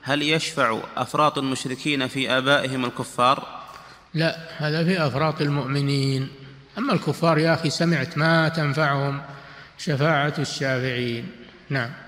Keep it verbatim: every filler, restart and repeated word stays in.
هل يشفع أفراط المشركين في آبائهم الكفار؟ لا، هذا في أفراط المؤمنين. أما الكفار يا أخي سمعت ما تنفعهم شفاعة الشافعين. نعم.